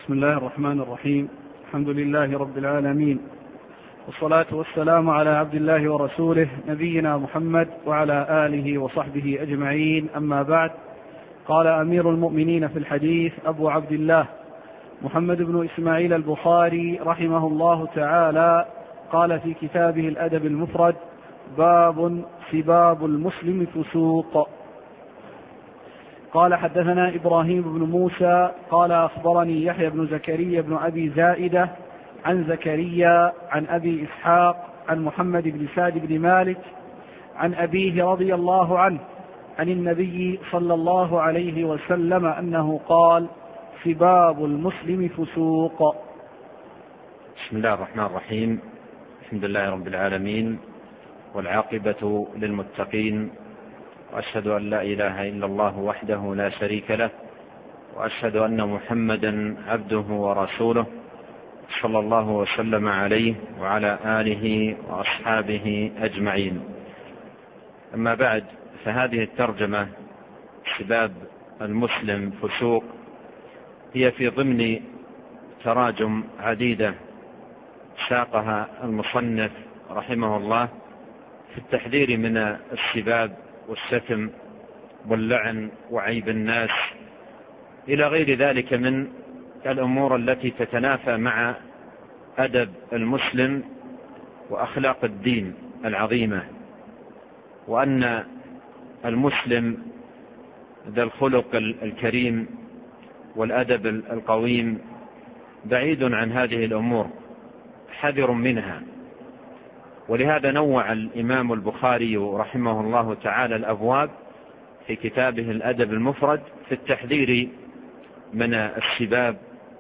بسم الله الرحمن الرحيم. الحمد لله رب العالمين، والصلاة والسلام على عبد الله ورسوله نبينا محمد وعلى آله وصحبه أجمعين، أما بعد. قال أمير المؤمنين في الحديث أبو عبد الله محمد بن إسماعيل البخاري رحمه الله تعالى، قال في كتابه الأدب المفرد: باب سباب المسلم فسوق. قال حدثنا إبراهيم بن موسى قال أخبرني يحيى بن زكريا بن أبي زائدة عن زكريا عن أبي إسحاق عن محمد بن سعد بن مالك عن أبيه رضي الله عنه عن النبي صلى الله عليه وسلم أنه قال: سباب المسلم فسوق. بسم الله الرحمن الرحيم. الحمد لله رب العالمين، والعاقبة للمتقين، وأشهد أن لا إله إلا الله وحده لا شريك له، وأشهد أن محمدا عبده ورسوله صلى الله وسلم عليه وعلى آله وأصحابه أجمعين. أما بعد، فهذه الترجمة سباب المسلم فسوق هي في ضمن تراجم عديدة ساقها المصنف رحمه الله في التحذير من السباب والشتم واللعن وعيب الناس إلى غير ذلك من الأمور التي تتنافى مع أدب المسلم وأخلاق الدين العظيمة، وأن المسلم ذا الخلق الكريم والأدب القويم بعيد عن هذه الأمور، حذر منها. ولهذا نوع الإمام البخاري رحمه الله تعالى الأبواب في كتابه الأدب المفرد في التحذير من السباب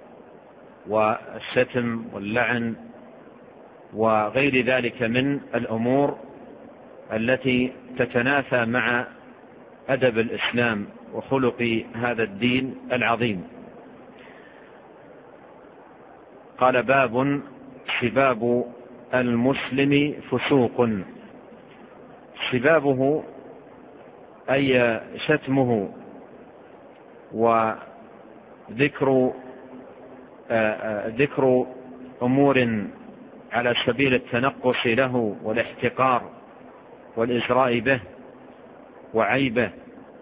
والشتم واللعن وغير ذلك من الأمور التي تتنافى مع أدب الإسلام وخلق هذا الدين العظيم. قال: باب سباب المسلم فسوق. سبابه أي شتمه وذكر أمور على سبيل التنقص له والاحتقار والإزراء به وعيبه،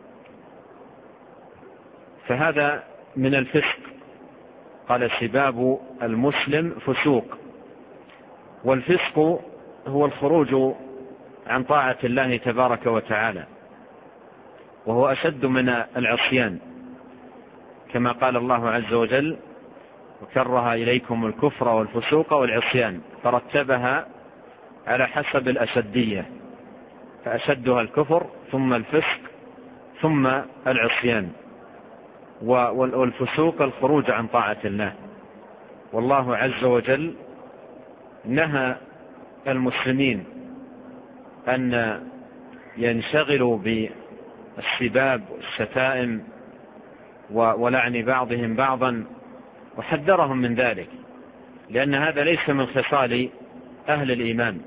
فهذا من الفسق. قال: سباب المسلم فسوق. والفسق هو الخروج عن طاعة الله تبارك وتعالى، وهو أشد من العصيان، كما قال الله عز وجل: وكره إليكم الكفر والفسوق والعصيان، فرتبها على حسب الأشدية، فأشدها الكفر ثم الفسق ثم العصيان. والفسوق الخروج عن طاعة الله. والله عز وجل نهى المسلمين أن ينشغلوا بالسباب والشتائم ولعن بعضهم بعضا، وحذرهم من ذلك، لأن هذا ليس من خصال أهل الإيمان،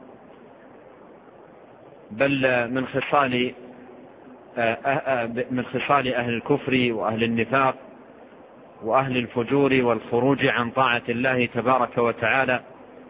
بل من خصال أهل الكفر وأهل النفاق وأهل الفجور والخروج عن طاعة الله تبارك وتعالى.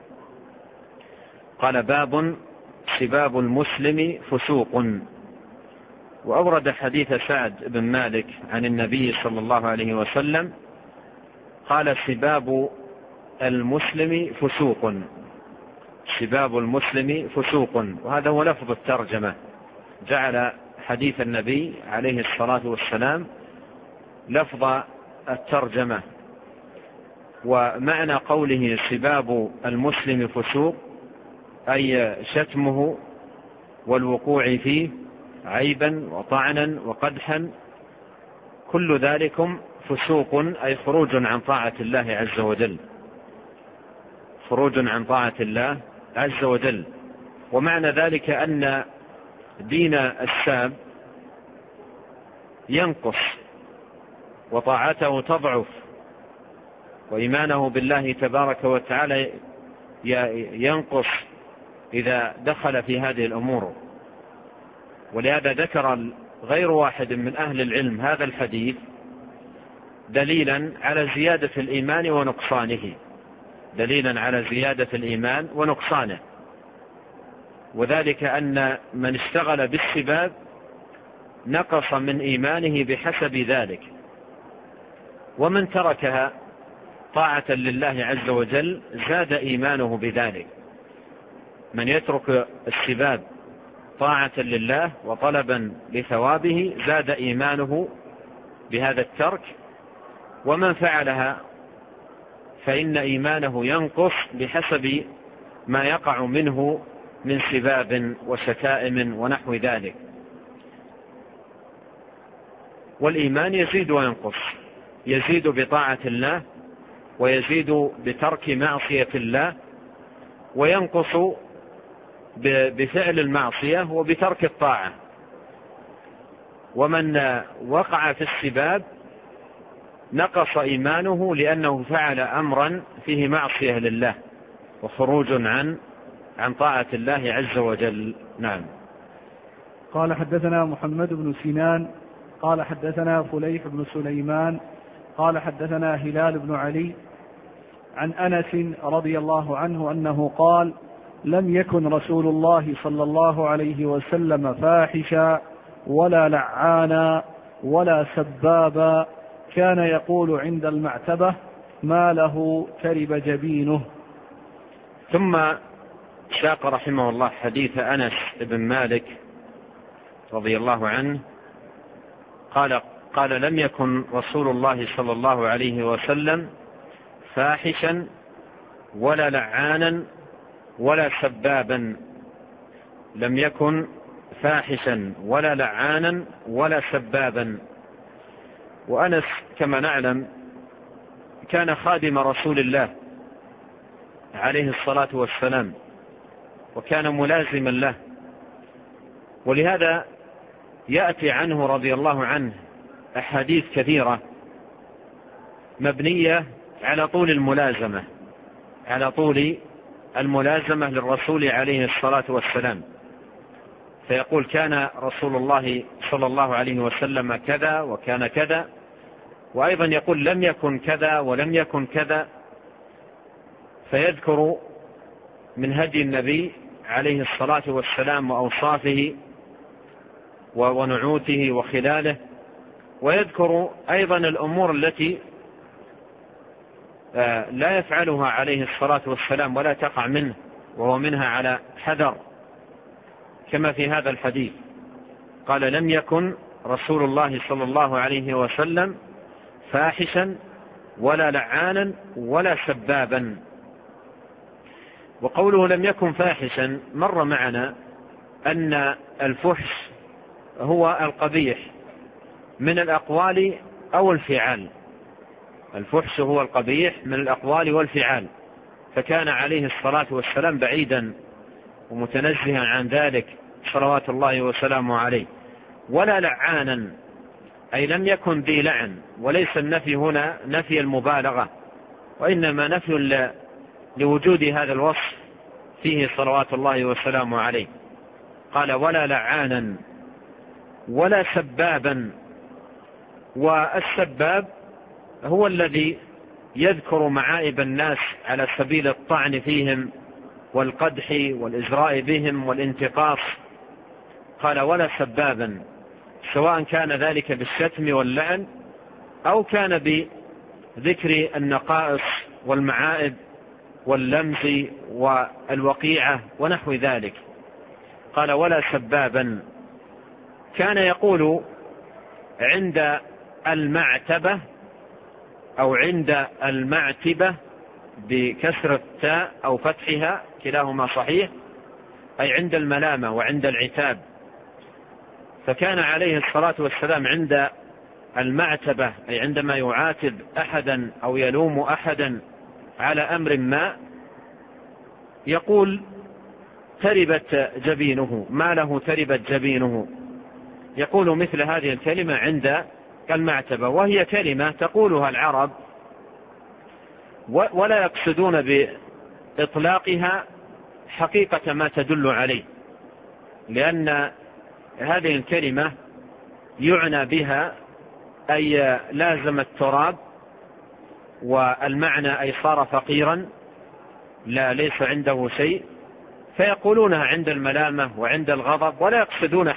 قال: باب سباب المسلم فسوق. وأورد حديث سعد بن مالك عن النبي صلى الله عليه وسلم قال: سباب المسلم فسوق. سباب المسلم فسوق، وهذا هو لفظ الترجمة، جعل حديث النبي عليه الصلاة والسلام لفظ الترجمة. ومعنى قوله سباب المسلم فسوق أي شتمه والوقوع فيه عيبا وطعنا وقدحا، كل ذلكم فسوق، أي خروج عن طاعة الله عز وجل، خروج عن طاعة الله عز وجل. ومعنى ذلك أن دين الساب ينقص وطاعته تضعف، وإيمانه بالله تبارك وتعالى ينقص إذا دخل في هذه الأمور. ولهذا ذكر غير واحد من أهل العلم هذا الحديث دليلا على زيادة الإيمان ونقصانه، دليلا على زيادة الإيمان ونقصانه، وذلك أن من اشتغل بالسباب نقص من إيمانه بحسب ذلك، ومن تركها طاعة لله عز وجل زاد إيمانه بذلك. من يترك السباب طاعة لله وطلبا لثوابه زاد إيمانه بهذا الترك، ومن فعلها فإن إيمانه ينقص بحسب ما يقع منه من سباب وشتائم ونحو ذلك. والإيمان يزيد وينقص، يزيد بطاعة الله ويزيد بترك معصية الله، وينقص بفعل المعصية وبترك الطاعة. ومن وقع في السباب نقص إيمانه لأنه فعل أمرا فيه معصية لله وخروج عن طاعة الله عز وجل. نعم. قال حدثنا محمد بن سنان قال حدثنا فليح بن سليمان قال حدثنا هلال بن علي عن أنس رضي الله عنه أنه قال: لم يكن رسول الله صلى الله عليه وسلم فاحشا ولا لعانا ولا سبابا، كان يقول عند المعتبة: ما له ترب جبينه. ثم ساق رحمه الله حديث أنس بن مالك رضي الله عنه قال: لم يكن رسول الله صلى الله عليه وسلم فاحشا ولا لعانا ولا سبابا. لم يكن فاحشا ولا لعانا ولا سبابا. وأنس كما نعلم كان خادم رسول الله عليه الصلاة والسلام، وكان ملازما له، ولهذا يأتي عنه رضي الله عنه أحاديث كثيرة مبنية على طول الملازمة، على طول الملازمة للرسول عليه الصلاة والسلام. فيقول: كان رسول الله صلى الله عليه وسلم كذا وكان كذا، وأيضا يقول: لم يكن كذا ولم يكن كذا، فيذكر من هدي النبي عليه الصلاة والسلام وأوصافه ونعوته وخلاله، ويذكر أيضا الأمور التي لا يفعلها عليه الصلاة والسلام ولا تقع منه وهو منها على حذر، كما في هذا الحديث. قال: لم يكن رسول الله صلى الله عليه وسلم فاحشا ولا لعانا ولا سبابا. وقوله لم يكن فاحشا مر معنا أن الفحش هو القبيح من الأقوال أو الفعال. الفحش هو القبيح من الأقوال والفعال، فكان عليه الصلاة والسلام بعيدا ومتنزها عن ذلك صلوات الله وسلامه عليه. ولا لعانا أي لم يكن ذي لعن، وليس النفي هنا نفي المبالغة، وإنما نفي لوجود هذا الوصف فيه صلوات الله وسلامه عليه. قال: ولا لعانا ولا سبابا. والسباب هو الذي يذكر معائب الناس على سبيل الطعن فيهم والقدح والإزراء بهم والانتقاص. قال: ولا سبابا، سواء كان ذلك بالشتم واللعن أو كان بذكر النقائص والمعائب واللمز والوقيعة ونحو ذلك. قال: ولا سبابا. كان يقول عند المعتبة أو عند المعتبة بكسر التاء أو فتحها، كلاهما صحيح، أي عند الملامة وعند العتاب. فكان عليه الصلاة والسلام عند المعتبة أي عندما يعاتب أحدا أو يلوم أحدا على أمر ما يقول: تربت جبينه، ما له تربت جبينه. يقول مثل هذه الكلمة عند المعتبة، وهي كلمة تقولها العرب ولا يقصدون بإطلاقها حقيقة ما تدل عليه، لأن هذه الكلمة يعنى بها أي لازم التراب، والمعنى أي صار فقيرا ليس عنده شيء، فيقولونها عند الملامة وعند الغضب ولا يقصدون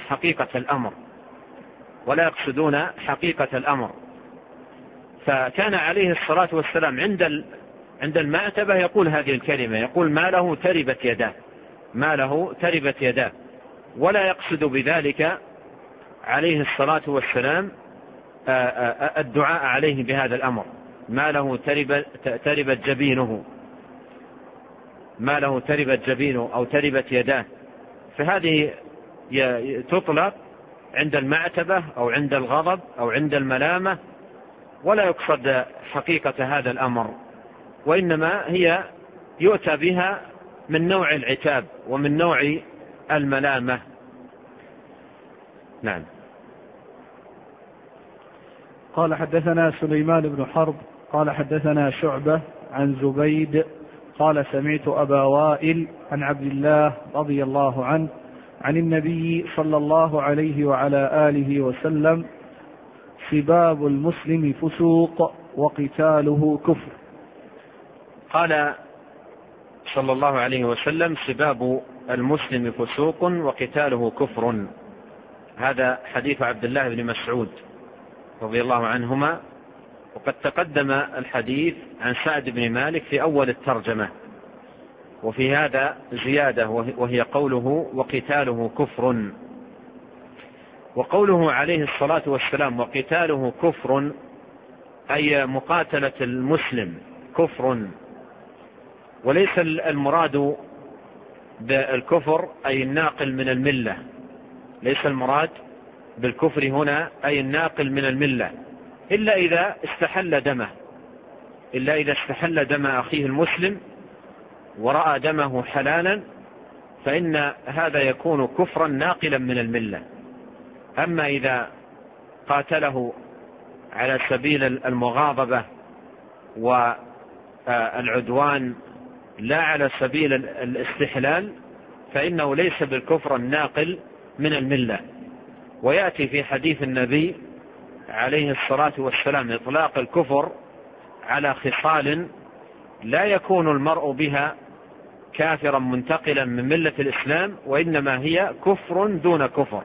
حقيقة الأمر. فكان عليه الصلاة والسلام عند المعتبة يقول هذه الكلمة، يقول ما له تربت يداه، ولا يقصد بذلك عليه الصلاة والسلام الدعاء عليه بهذا الأمر، ما له تربت جبينه أو تربت يداه. فهذه تطلق عند المعتبة أو عند الغضب أو عند الملامة، ولا يقصد حقيقة هذا الأمر، وإنما هي يؤتى بها من نوع العتاب ومن نوع الملامة. نعم. قال حدثنا سليمان بن حرب قال حدثنا شعبة عن زبيد قال سمعت أبا وائل عن عبد الله رضي الله عنه عن النبي صلى الله عليه وعلى آله وسلم: سباب المسلم فسوق وقتاله كفر. قال صلى الله عليه وسلم: سباب المسلم فسوق وقتاله كفر. هذا حديث عبد الله بن مسعود رضي الله عنهما، وقد تقدم الحديث عن سعد بن مالك في أول الترجمة، وفي هذا زيادة وهي قوله وقتاله كفر. وقوله عليه الصلاة والسلام وقتاله كفر أي مقاتلة المسلم كفر، وليس المراد بالكفر أي الناقل من الملة، ليس المراد بالكفر هنا أي الناقل من الملة، إلا إذا استحل دم أخيه المسلم ورأى دمه حلالا، فإن هذا يكون كفرا ناقلا من الملة. أما إذا قاتله على سبيل المغاضبة والعدوان لا على سبيل الاستحلال، فإنه ليس بالكفر الناقل من الملة. ويأتي في حديث النبي عليه الصلاة والسلام إطلاق الكفر على خصال لا يكون المرء بها كافرا منتقلا من ملة الإسلام، وإنما هي كفر دون كفر.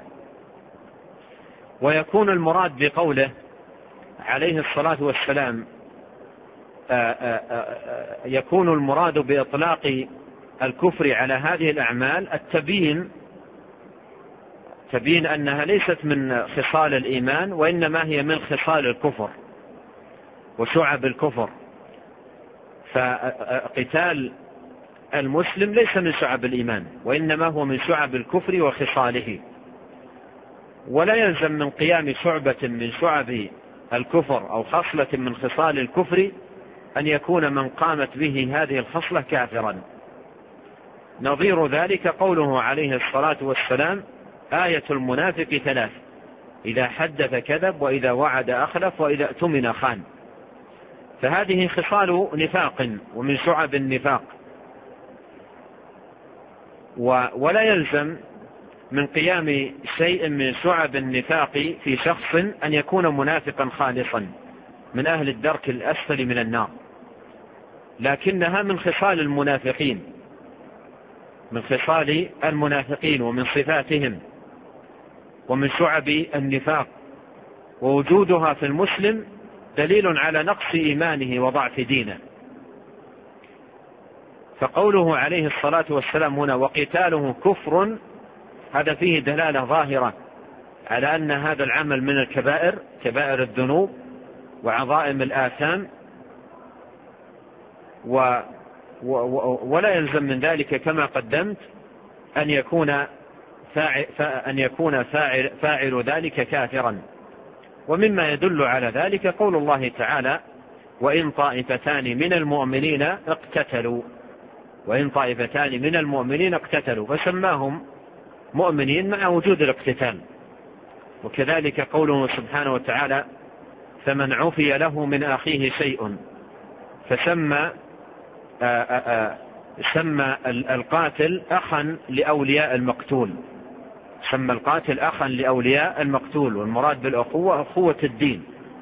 ويكون المراد بقوله عليه الصلاة والسلام يكون المراد بإطلاق الكفر على هذه الأعمال تبين أنها ليست من خصال الإيمان، وإنما هي من خصال الكفر وشعب الكفر. فقتال المسلم ليس من شعب الإيمان، وإنما هو من شعب الكفر وخصاله. ولا يلزم من قيام شعبة من شعب الكفر أو خصلة من خصال الكفر أن يكون من قامت به هذه الخصلة كافرا. نظير ذلك قوله عليه الصلاة والسلام: آية المنافق 3: إذا حدث كذب، وإذا وعد أخلف، وإذا اؤتمن خان. فهذه خصال نفاق ومن شعب النفاق، ولا يلزم من قيام شيء من شعب النفاق في شخص أن يكون منافقا خالصا من أهل الدرك الأسفل من النار، لكنها من خصال المنافقين ومن صفاتهم ومن شعب النفاق، ووجودها في المسلم دليل على نقص إيمانه وضعف دينه. فقوله عليه الصلاة والسلام هنا وقتاله كفر، هذا فيه دلالة ظاهرة على أن هذا العمل من الكبائر، كبائر الذنوب وعظائم الآثام، ولا يلزم من ذلك كما قدمت أن يكون فاعل ذلك كافرا. ومما يدل على ذلك قول الله تعالى: وإن طائفتان من المؤمنين اقتتلوا، فسماهم مؤمنين مع وجود الاقتتال. وكذلك قوله سبحانه وتعالى: فمن عفي له من أخيه شيء، فسمى سمى القاتل أخا لأولياء المقتول، سمى القاتل أخا لأولياء المقتول. والمراد بالأخوة أخوة الدين،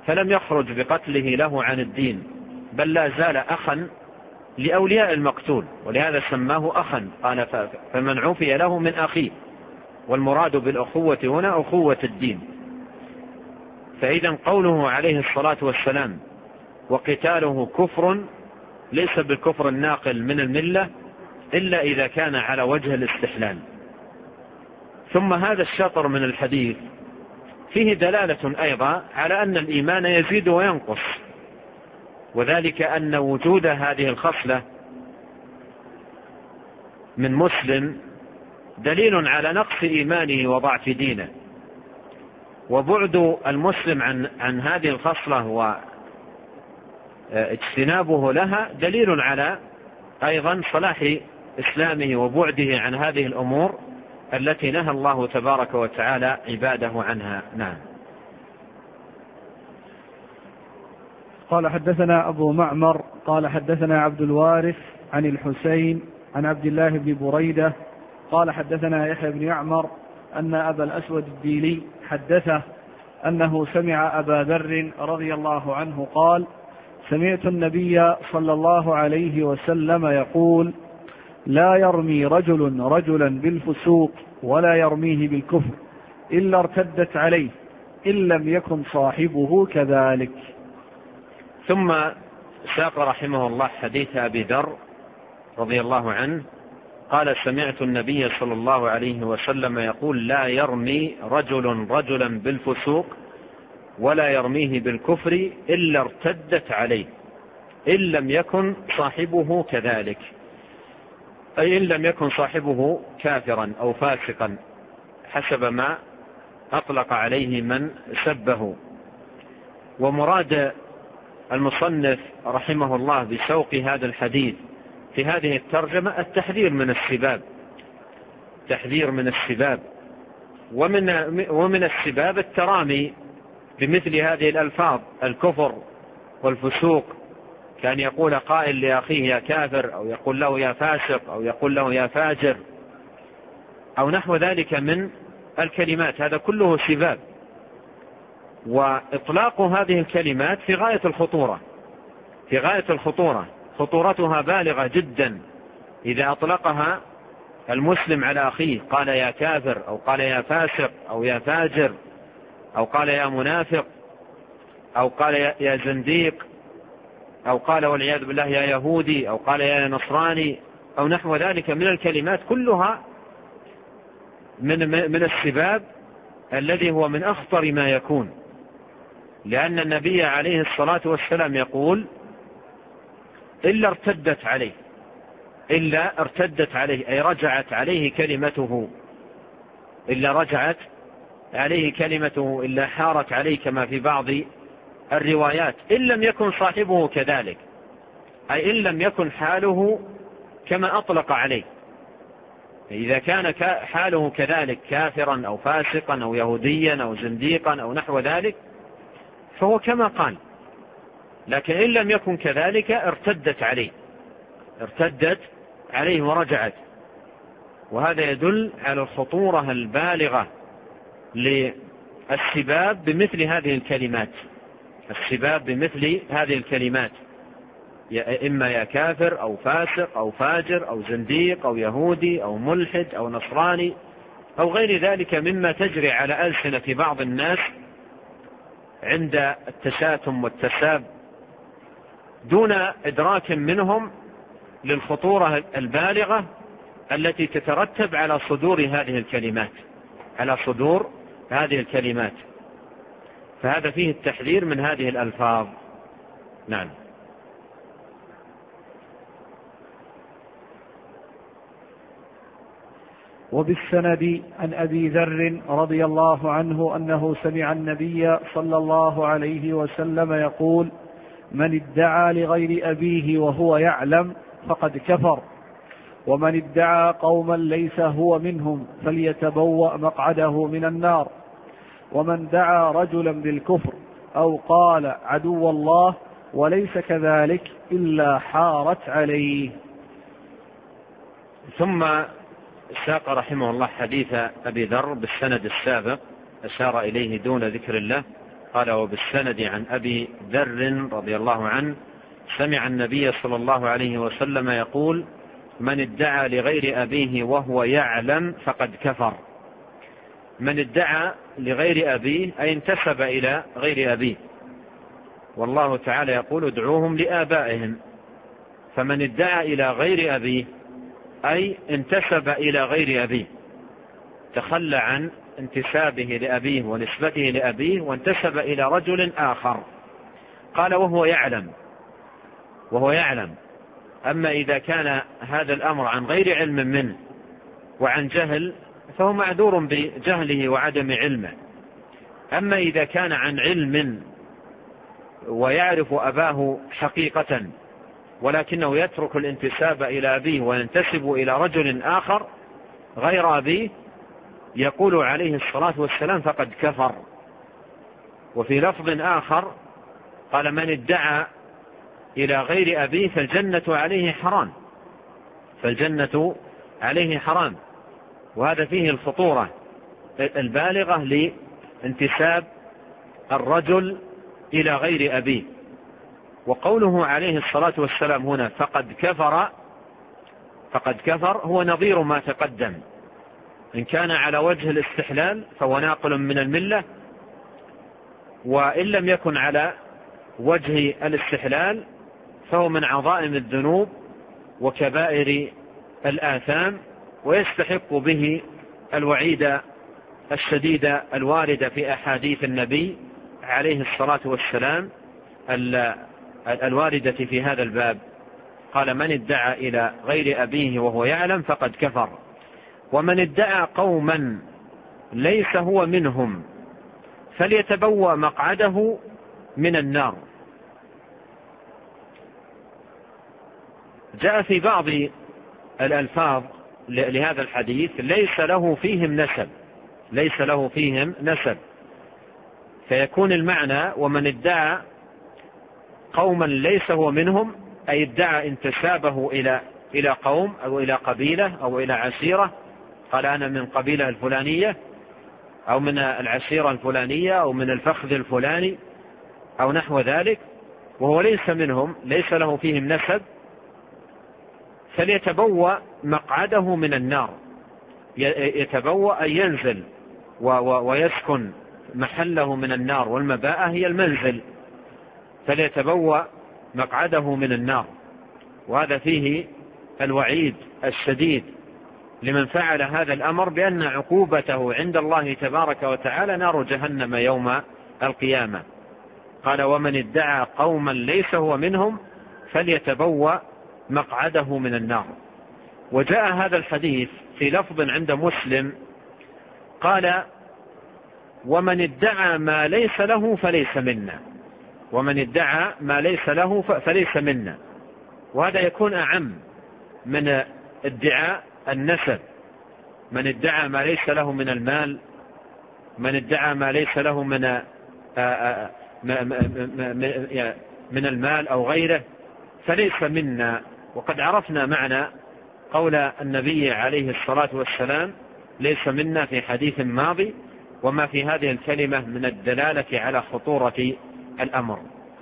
فلم يخرج بقتله له عن الدين، بل لا زال أخا لأولياء المقتول، ولهذا سماه أخا. قال فمن عفي له من أخيه، والمراد بالأخوة هنا أخوة الدين. فإذا قوله عليه الصلاة والسلام وقتاله كفر ليس بالكفر الناقل من الملة إلا إذا كان على وجه الاستحلال. ثم هذا الشطر من الحديث فيه دلالة أيضا على أن الإيمان يزيد وينقص، وذلك أن وجود هذه الخصلة من مسلم دليل على نقص إيمانه وضعف دينه، وبعد المسلم عن هذه الخصلة واجتنابه لها دليل على أيضا صلاح إسلامه وبعده عن هذه الأمور التي نهى الله تبارك وتعالى عباده عنها. نعم. قال حدثنا أبو معمر قال حدثنا عبد الوارث عن الحسين عن عبد الله بن بريدة قال حدثنا يحيى بن يعمر أن أبا الأسود الديلي حدثه أنه سمع أبا ذر رضي الله عنه قال سمعت النبي صلى الله عليه وسلم يقول لا يرمي رجل رجلا بالفسوق ولا يرميه بالكفر إلا ارتدت عليه إن لم يكن صاحبه كذلك. ثم ساق رحمه الله حديث أبي ذر رضي الله عنه قال سمعت النبي صلى الله عليه وسلم يقول لا يرمي رجل رجلا بالفسوق ولا يرميه بالكفر إلا ارتدت عليه إن لم يكن صاحبه كذلك، أي إن لم يكن صاحبه كافرا أو فاسقا حسب ما أطلق عليه من سبه. ومراد المصنف رحمه الله بسوق هذا الحديث في هذه الترجمة التحذير من السباب، تحذير من السباب، ومن السباب الترامي بمثل هذه الألفاظ الكفر والفسوق، كان يقول قائل لأخيه يا كافر، أو يقول له يا فاسق، أو يقول له يا فاجر، أو نحو ذلك من الكلمات، هذا كله سباب. وإطلاق هذه الكلمات في غاية الخطورة، في غاية الخطورة، خطورتها بالغة جدا إذا أطلقها المسلم على أخيه، قال يا كافر أو قال يا فاسق أو يا فاجر أو قال يا منافق أو قال يا زنديق أو قال والعياذ بالله يا يهودي أو قال يا نصراني أو نحو ذلك من الكلمات، كلها من السباب الذي هو من أخطر ما يكون، لأن النبي عليه الصلاة والسلام يقول إلا ارتدت عليه، إلا ارتدت عليه أي رجعت عليه كلمته، إلا رجعت عليه كلمته، إلا حارت عليه كما في بعض الروايات، إن لم يكن صاحبه كذلك، أي إن لم يكن حاله كما أطلق عليه. إذا كان حاله كذلك كافرا أو فاسقا أو يهوديا أو زنديقا أو نحو ذلك فهو كما قال، لكن إن لم يكن كذلك ارتدت عليه، ارتدت عليه ورجعت. وهذا يدل على الخطورة البالغة للسباب بمثل هذه الكلمات، السباب بمثل هذه الكلمات، إما يا كافر أو فاسق أو فاجر أو زنديق أو يهودي أو ملحد أو نصراني أو غير ذلك مما تجري على ألسنة بعض الناس عند التشاتم والتساب دون إدراك منهم للخطورة البالغة التي تترتب على صدور هذه الكلمات، على صدور هذه الكلمات. فهذا فيه التحذير من هذه الألفاظ. نعم. وبالسند عن أبي ذر رضي الله عنه أنه سمع النبي صلى الله عليه وسلم يقول من ادعى لغير أبيه وهو يعلم فقد كفر، ومن ادعى قوما ليس هو منهم فليتبوأ مقعده من النار، ومن دعا رجلا بالكفر أو قال عدو الله وليس كذلك إلا حارت عليه. ثم ساق رحمه الله حديث أبي ذر بالسند السابق أشار إليه دون ذكر الله. قال وبالسند عن أبي ذر رضي الله عنه سمع النبي صلى الله عليه وسلم يقول: من ادعى لغير أبيه وهو يعلم فقد كفر. من ادعى لغير أبيه أي انتسب إلى غير أبيه، والله تعالى يقول: ادعوهم لآبائهم. فمن ادعى إلى غير أبيه أي انتسب إلى غير أبيه، تخلى عن انتسابه لأبيه ونسبته لأبيه وانتسب إلى رجل آخر. قال وهو يعلم. أما إذا كان هذا الأمر عن غير علم منه وعن جهل فهو معذور بجهله وعدم علمه. أما إذا كان عن علم ويعرف أباه حقيقة ولكنه يترك الانتساب إلى أبيه وينتسب إلى رجل آخر غير أبيه، يقول عليه الصلاة والسلام: فقد كفر. وفي لفظ آخر قال: من ادعى إلى غير أبيه فالجنة عليه حرام. وهذا فيه الخطورة البالغة لانتساب الرجل إلى غير أبيه. وقوله عليه الصلاة والسلام هنا فقد كفر هو نظير ما تقدم. إن كان على وجه الاستحلال فهو ناقل من الملة، وإن لم يكن على وجه الاستحلال فهو من عظائم الذنوب وكبائر الآثام، ويستحق به الوعيد الشديد الوارد في أحاديث النبي عليه الصلاة والسلام الواردة في هذا الباب. قال: من ادعى إلى غير أبيه وهو يعلم فقد كفر. ومن ادعى قوما ليس هو منهم فليتبوأ مقعده من النار. جاء في بعض الألفاظ لهذا الحديث: ليس له فيهم نسب، فيكون المعنى: ومن ادعى قوما ليس هو منهم، أي ادعى انتسابه إلى قوم أو إلى قبيلة أو إلى عشيرة، قال أنا من قبيلة الفلانية أو من العشيرة الفلانية أو من الفخذ الفلاني أو نحو ذلك، وهو ليس منهم، ليس له فيهم نسب، فليتبوأ مقعده من النار. يتبوأ أن ينزل ويسكن محله من النار، والمباءة هي المنزل، فليتبوأ مقعده من النار. وهذا فيه الوعيد الشديد لمن فعل هذا الأمر، بأن عقوبته عند الله تبارك وتعالى نار جهنم يوم القيامة. قال: ومن ادعى قوما ليس هو منهم فليتبوأ مقعده من النار. وجاء هذا الحديث في لفظ عند مسلم قال: ومن ادعى ما ليس له فليس منا. ومن ادعى ما ليس له فليس منا. وهذا يكون أعم من ادعاء النسب. من ادعى ما ليس له من المال، من ادعى ما ليس له من المال أو غيره فليس منا. وقد عرفنا معنى قول النبي عليه الصلاة والسلام: ليس منا، في حديث ماضي، وما في هذه الكلمة من الدلالة على خطورة الأمر.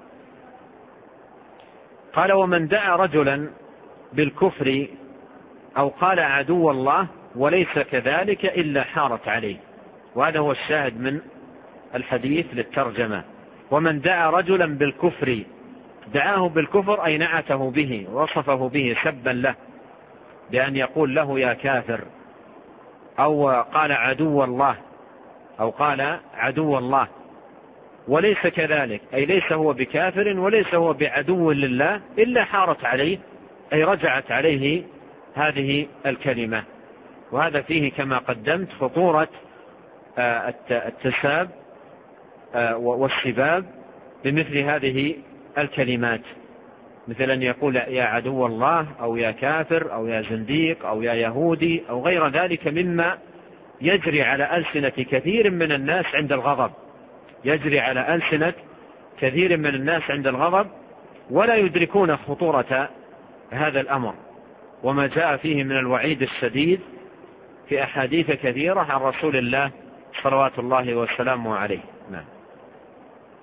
قال: ومن دعا رجلا بالكفر أو قال عدو الله وليس كذلك إلا حارت عليه. وهذا هو الشاهد من الحديث للترجمة. ومن دعا رجلا بالكفر، دعاه بالكفر أي نعته به وصفه به سبا له، بأن يقول له يا كافر، أو قال عدو الله، أو قال عدو الله، وليس كذلك أي ليس هو بكافر وليس هو بعدو لله إلا حارت عليه، أي رجعت عليه هذه الكلمة. وهذا فيه كما قدمت خطورة التساب والسباب بمثل هذه الكلمات، مثل أن يقول يا عدو الله أو يا كافر أو يا زنديق أو يا يهودي أو غير ذلك مما يجري على ألسنة كثير من الناس عند الغضب، يجري على ألسنة كثير من الناس عند الغضب ولا يدركون خطورة هذا الأمر وما جاء فيه من الوعيد الشديد في أحاديث كثيرة عن رسول الله صلوات الله وسلامه عليه. نعم.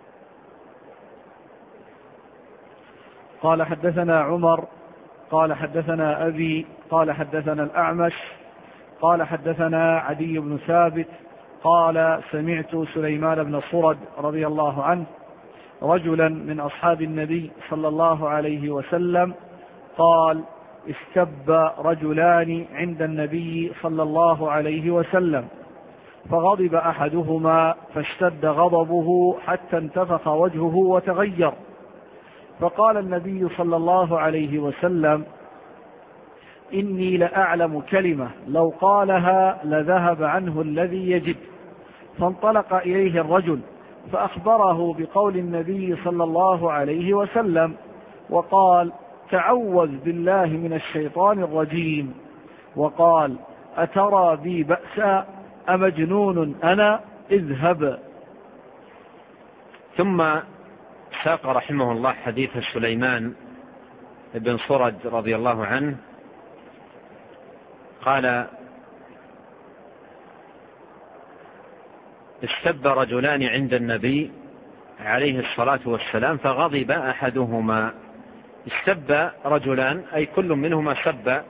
قال حدثنا عمر قال حدثنا أبي قال حدثنا الأعمش قال حدثنا عدي بن ثابت قال سمعت سليمان بن صرد رضي الله عنه رجلا من أصحاب النبي صلى الله عليه وسلم قال استب رجلان عند النبي صلى الله عليه وسلم فغضب أحدهما فاشتد غضبه حتى انتفخ وجهه وتغير، فقال النبي صلى الله عليه وسلم إني لأعلم كلمة لو قالها لذهب عنه الذي يجد. فانطلق إليه الرجل فأخبره بقول النبي صلى الله عليه وسلم وقال تعوذ بالله من الشيطان الرجيم، وقال أترى بي بأسا أمجنون أنا اذهب. ثم ساق رحمه الله حديث سليمان بن صرد رضي الله عنه قال استب رجلان عند النبي عليه الصلاة والسلام فغضب أحدهما. استب رجلان أي كل منهما سب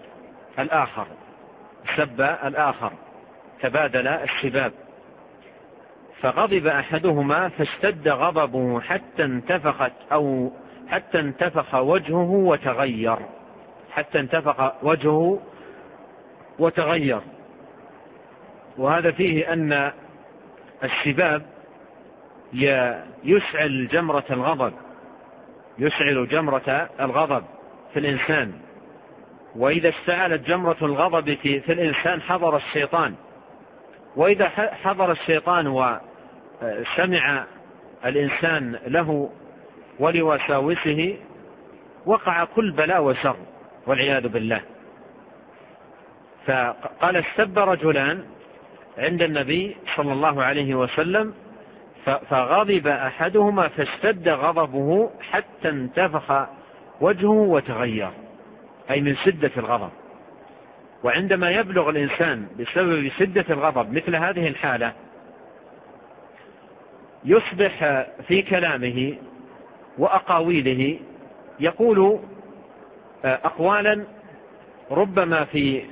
الآخر تبادل السباب، فغضب أحدهما فاشتد غضبه حتى انتفخ وجهه وتغير. وهذا فيه أن السباب يشعل جمرة الغضب في الإنسان، وإذا اشتعلت جمرة الغضب في الإنسان حضر الشيطان، وإذا حضر الشيطان وسمع الإنسان له ولوساوسه وقع كل بلاء وشر والعياذ بالله. فقال استب رجلان عند النبي صلى الله عليه وسلم فغضب أحدهما فاشتد غضبه حتى انتفخ وجهه وتغير، أي من شدة الغضب. وعندما يبلغ الإنسان بسبب شدة الغضب مثل هذه الحالة يصبح في كلامه وأقاويله يقول أقوالا ربما في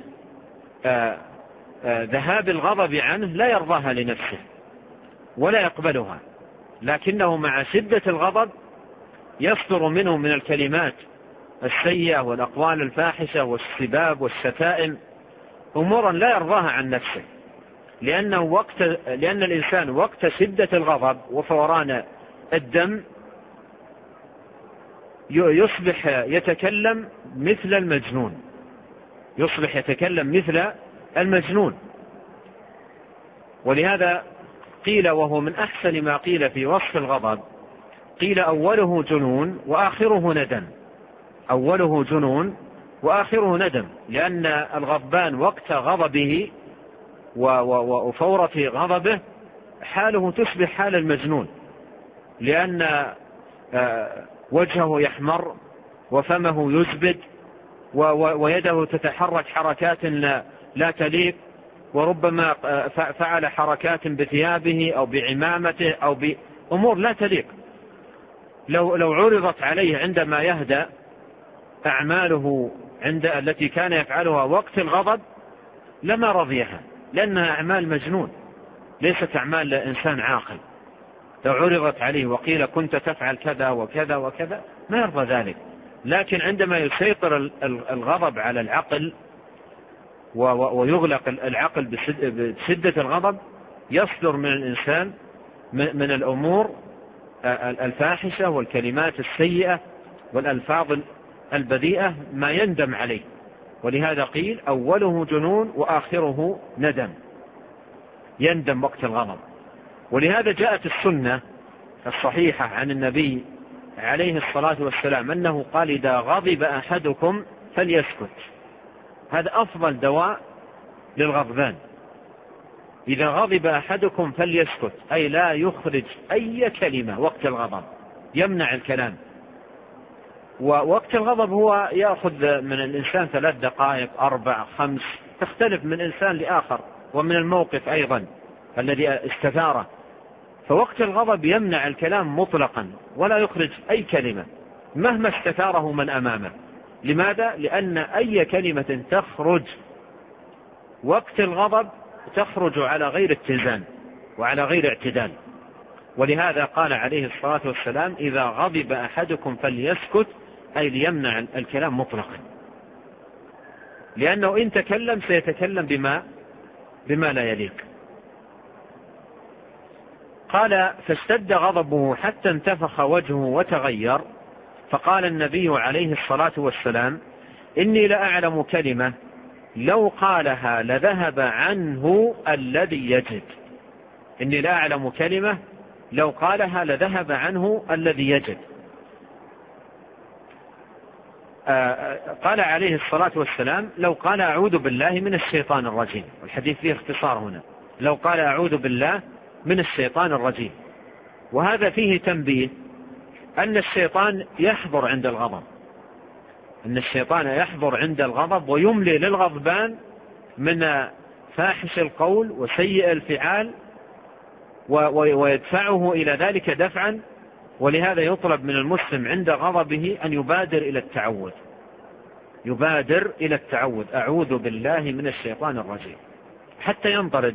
ذهاب الغضب عنه لا يرضاها لنفسه ولا يقبلها، لكنه مع شدة الغضب يصدر منه من الكلمات السيئة والأقوال الفاحشة والسباب والشتائم أمورا لا يرضاها عن نفسه، لأن الإنسان وقت شدة الغضب وفوران الدم يصبح يتكلم مثل المجنون. ولهذا قيل، وهو من أحسن ما قيل في وصف الغضب، قيل أوله جنون وآخره ندم، لأن الغضبان وقت غضبه وفورة غضبه حاله تشبه حال المجنون، لأن وجهه يحمر وفمه يزبد ويده تتحرك حركات لا تليق، وربما فعل حركات بثيابه أو بعمامته أو بأمور لا تليق. لو عرضت عليه عندما يهدأ أعماله التي كان يفعلها وقت الغضب لما رضيها، لأنها أعمال مجنون ليست أعمال إنسان عاقل. لو عرضت عليه وقيل كنت تفعل كذا وكذا وكذا ما يرضى ذلك، لكن عندما يسيطر الغضب على العقل ويغلق العقل بشدة الغضب يصدر من الإنسان من الأمور الفاحشة والكلمات السيئة والألفاظ البذيئة ما يندم عليه. ولهذا قيل أوله جنون وآخره ندم، يندم وقت الغضب. ولهذا جاءت السنة الصحيحة عن النبي عليه الصلاة والسلام أنه قال إذا غضب أحدكم فليسكت. هذا أفضل دواء للغضبان، إذا غضب أحدكم فليسكت، أي لا يخرج أي كلمة وقت الغضب، يمنع الكلام. ووقت الغضب هو يأخذ من الإنسان 3 دقائق 4 5، تختلف من إنسان لآخر ومن الموقف أيضا الذي استثاره. فوقت الغضب يمنع الكلام مطلقا ولا يخرج أي كلمة، مهما استثاره من أمامه. لماذا؟ لأن أي كلمة تخرج وقت الغضب تخرج على غير اتزان وعلى غير اعتدال. ولهذا قال عليه الصلاة والسلام: إذا غضب أحدكم فليسكت، أي ليمنع الكلام مطلقا، لأنه إن تكلم سيتكلم بما لا يليق. قال: فاشتد غضبه حتى انتفخ وجهه وتغير، فقال النبي عليه الصلاة والسلام: إني لأعلم كلمة لو قالها لذهب عنه الذي يجد. إني لأعلم كلمة لو قالها لذهب عنه الذي يجد. قال عليه الصلاة والسلام: لو قال أعوذ بالله من الشيطان الرجيم، والحديث فيه اختصار هنا، لو قال أعوذ بالله من الشيطان الرجيم. وهذا فيه تنبيه أن الشيطان يحضر عند الغضب، أن الشيطان يحضر عند الغضب ويملي للغضبان من فاحش القول وسيء الفعال ويدفعه إلى ذلك دفعا. ولهذا يطلب من المسلم عند غضبه أن يبادر إلى التعوذ، أعوذ بالله من الشيطان الرجيم، حتى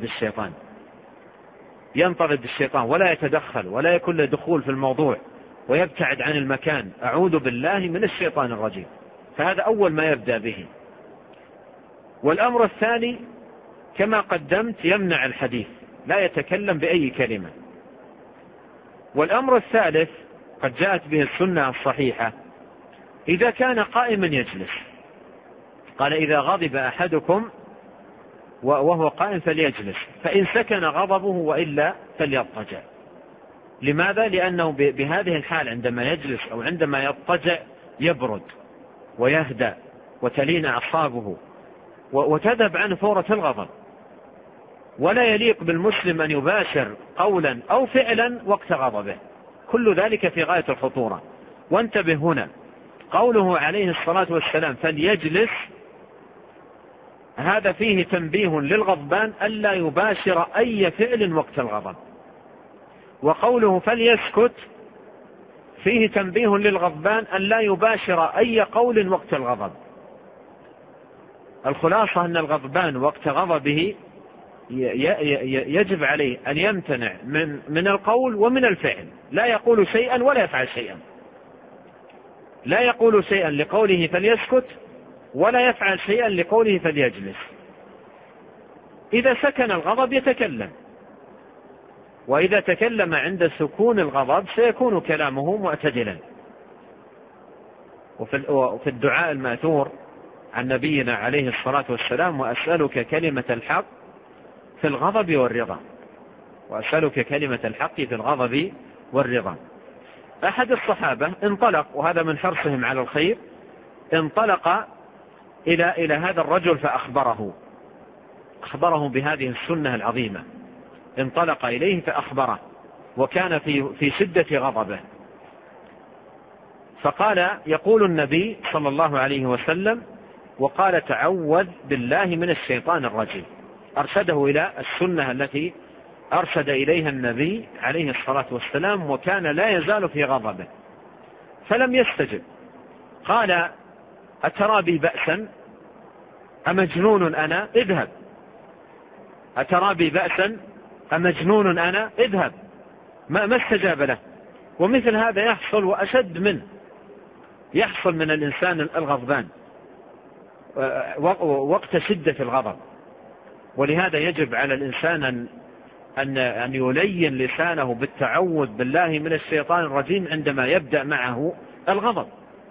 ينطرد الشيطان ولا يتدخل ولا يكون له دخول في الموضوع ويبتعد عن المكان. أعوذ بالله من الشيطان الرجيم. فهذا أول ما يبدأ به. والأمر الثاني كما قدمت يمنع الحديث، لا يتكلم بأي كلمة. والأمر الثالث قد جاءت به السنة الصحيحة: إذا كان قائما يجلس. قال: إذا غضب أحدكم وهو قائم فليجلس، فإن سكن غضبه وإلا فليضطجع. لماذا؟ لأنه بهذه الحال عندما يجلس أو عندما يضطجع يبرد ويهدى وتلين أعصابه وتذهب عنه فورة الغضب. ولا يليق بالمسلم أن يباشر قولا أو فعلا وقت غضبه، كل ذلك في غاية الخطورة. وانتبه هنا، قوله عليه الصلاة والسلام فليجلس، هذا فيه تنبيه للغضبان ألا يباشر أي فعل وقت الغضب. وقوله فليسكت فيه تنبيه للغضبان ألا يباشر أي قول وقت الغضب. الخلاصة أن الغضبان وقت غضبه يجب عليه أن يمتنع من القول ومن الفعل، لا يقول شيئا ولا يفعل شيئا، لا يقول شيئا لقوله فليسكت ولا يفعل شيئا لقوله فليجلس. إذا سكن الغضب يتكلم، وإذا تكلم عند سكون الغضب سيكون كلامه معتدلا. وفي الدعاء المأثور عن نبينا عليه الصلاة والسلام: وأسألك كلمة الحق في الغضب والرضا، وأسألك كلمة الحق في الغضب والرضا. أحد الصحابة انطلق، وهذا من حرصهم على الخير، انطلق إلى هذا الرجل فأخبره بهذه السنة العظيمة. انطلق إليه فأخبره، وكان في شدة غضبه. فقال: يقول النبي صلى الله عليه وسلم: وقال تعوذ بالله من الشيطان الرجيم. أرشده إلى السنة التي أرشد إليها النبي عليه الصلاة والسلام، وكان لا يزال في غضبه فلم يستجب. قال: أترى بي بأسا أمجنون أنا؟ اذهب. أترى بي بأسا أمجنون أنا؟ اذهب. ما استجاب له. ومثل هذا يحصل وأشد منه، يحصل من الإنسان الغضبان وقت شدة الغضب. ولهذا يجب على الإنسان أن يلين لسانه بالتعوذ بالله من الشيطان الرجيم عندما يبدأ معه الغضب.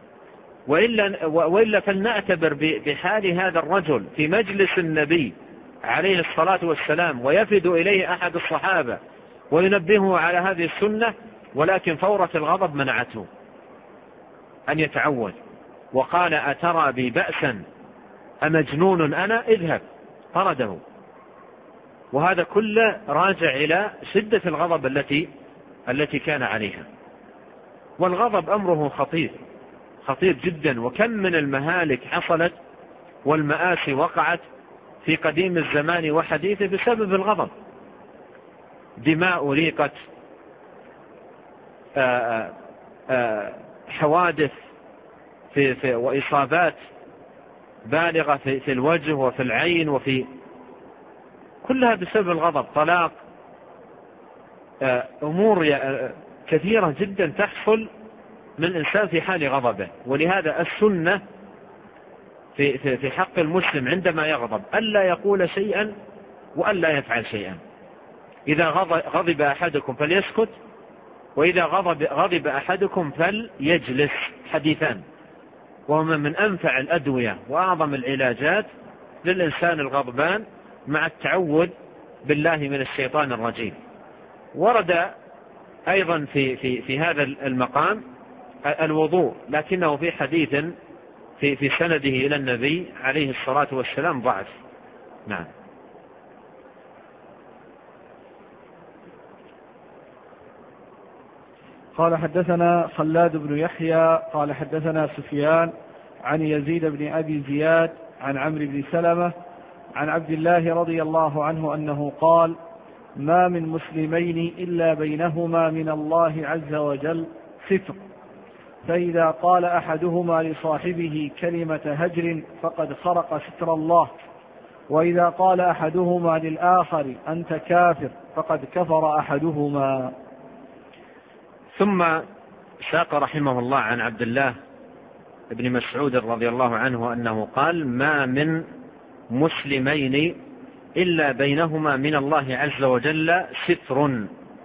وإلا فلنعتبر بحال هذا الرجل في مجلس النبي عليه الصلاة والسلام، ويفد إليه أحد الصحابة وينبهه على هذه السنة، ولكن فورة الغضب منعته أن يتعوذ. وقال: أترى بي بأسا أمجنون أنا؟ اذهب. طرده. وهذا كله راجع إلى شدة الغضب التي كان عليها. والغضب أمره خطير جدا. وكم من المهالك حصلت والمآسي وقعت في قديم الزمان وحديثه بسبب الغضب. دماء ريقت، حوادث وإصابات بالغة في الوجه وفي العين وفي كلها بسبب الغضب، طلاق، أمور كثيرة جدا تحصل من الإنسان في حال غضبه. ولهذا السنة في حق المسلم عندما يغضب ألا يقول شيئا وألا يفعل شيئا. إذا غضب أحدكم فليسكت، وإذا غضب أحدكم فليجلس. حديثان، وهما من أنفع الأدوية وأعظم العلاجات للإنسان الغضبان مع التعوذ بالله من الشيطان الرجيم. ورد أيضا في هذا المقام الوضوء، لكنه في حديث في سنده إلى النبي عليه الصلاة والسلام ضعف. نعم. قال حدثنا خلاد بن يحيى قال حدثنا سفيان عن يزيد بن أبي زياد عن عمرو بن سلمة عن عبد الله رضي الله عنه أنه قال: ما من مسلمين إلا بينهما من الله عز وجل ستر، فإذا قال أحدهما لصاحبه كلمة هجر فقد خرق ستر الله، وإذا قال أحدهما للآخر أنت كافر فقد كفر أحدهما. ثم ساق رحمه الله عن عبد الله بن مسعود رضي الله عنه أنه قال: ما من مسلمين إلا بينهما من الله عز وجل ستر،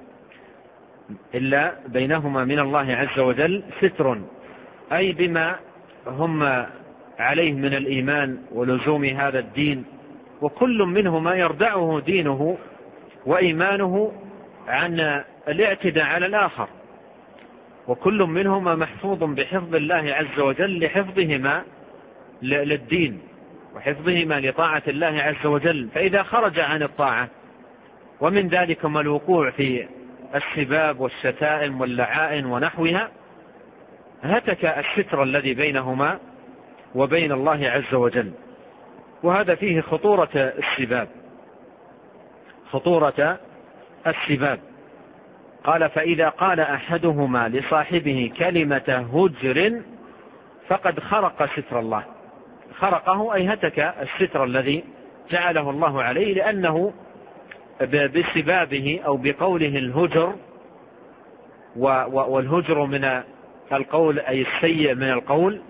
إلا بينهما من الله عز وجل ستر، أي بما هم عليه من الإيمان ولزوم هذا الدين، وكل منهما يردعه دينه وإيمانه عن الاعتداء على الآخر، وكل منهما محفوظ بحفظ الله عز وجل لحفظهما للدين وحفظهما لطاعة الله عز وجل. فإذا خرج عن الطاعة، ومن ذلك ما الوقوع في السباب والشتائم واللعائن ونحوها، هتك الستر الذي بينهما وبين الله عز وجل. وهذا فيه خطورة السباب. قال: فإذا قال أحدهما لصاحبه كلمة هجر فقد خرق ستر الله. خرقه أي هتك الستر الذي جعله الله عليه، لأنه بسبابه أو بقوله الهجر، والهجر من القول أي السيء من القول،